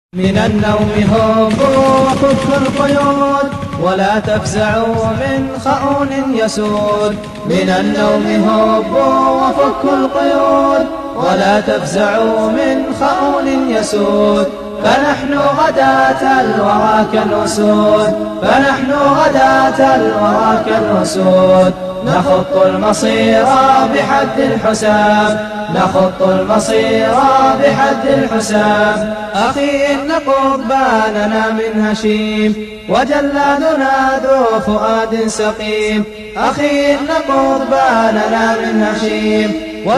من النوم هبوا وفكوا القيود ولا تفزعوا من خؤون يسود. من النوم هبوا وفكوا القيود ولا تفزعوا من خؤون يسود. فنحن غداة الورى كالأسود، فنحن غداة الورى كالأسود. نخط المصير بحد الحساب، نخط المصير بحد الحساب. أخي إن قضباننا من هشيم وجلادنا ذو فؤاد سقيم. أخي إن قضباننا من هشيم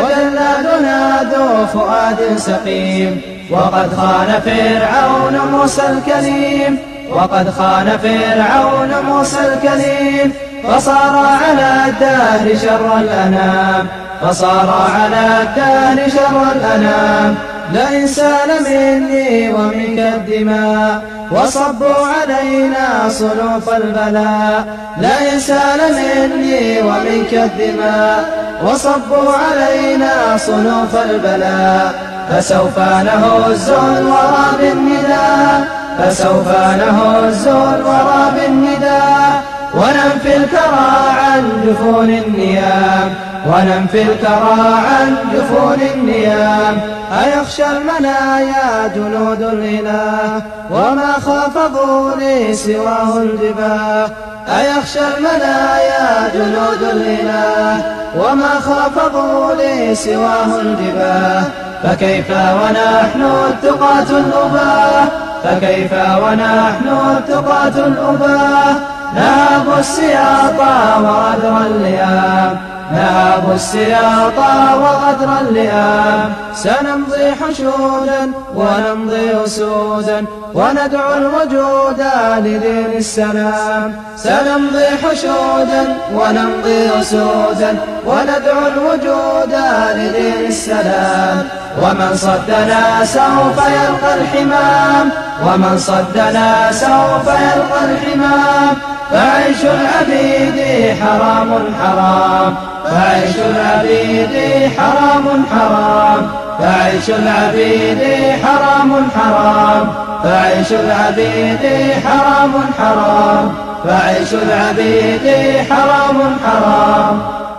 وجلادنا ذو فؤاد سقيم. وقد خان فرعون موسى الكليم، وقد خان فرعون موسى الكليم. فصار على الدهر شر الأنام، فصار على الدهر شر الأنام. لئن سال مني ومنك الدماء وصبوا علينا صنوف البلاء. لئن سال مني ومنك الدماء وصبوا علينا صنوف البلاء. فسوف نهز الورى بالنداء، فسوف نهز الورى بالنداء. وننفي الكرى عن جفون النيام، وننفي الكرى عن جفون النيام. أيخشى المنايا جنود الإله وما خافضوا لي سواه الجباه. أيخشى المنايا جنود الإله وما خافضوا لي سواه الجباه. فكيف ونحن التقاة الأباه، فكيف ونحن التقاة الأباه. نهاب السياط وغدر اللئام، نهاب السياط وغدر اللئام. سنمضي حشودا ونمضي أسودا وندعو الوجود لدين السلام. سنمضي حشودا ونمضي أسودا وندعو الوجود لدين السلام. ومن صدنا سوف يلقى الحمام، ومن صدنا سوف يلقى الحمام. فعيش العبيد حرام حرام، فعيش العبيد حرام حرام. فعيش العبيد حرام حرام، فعيش العبيد حرام حرام. فعيش العبيد حرام حرام.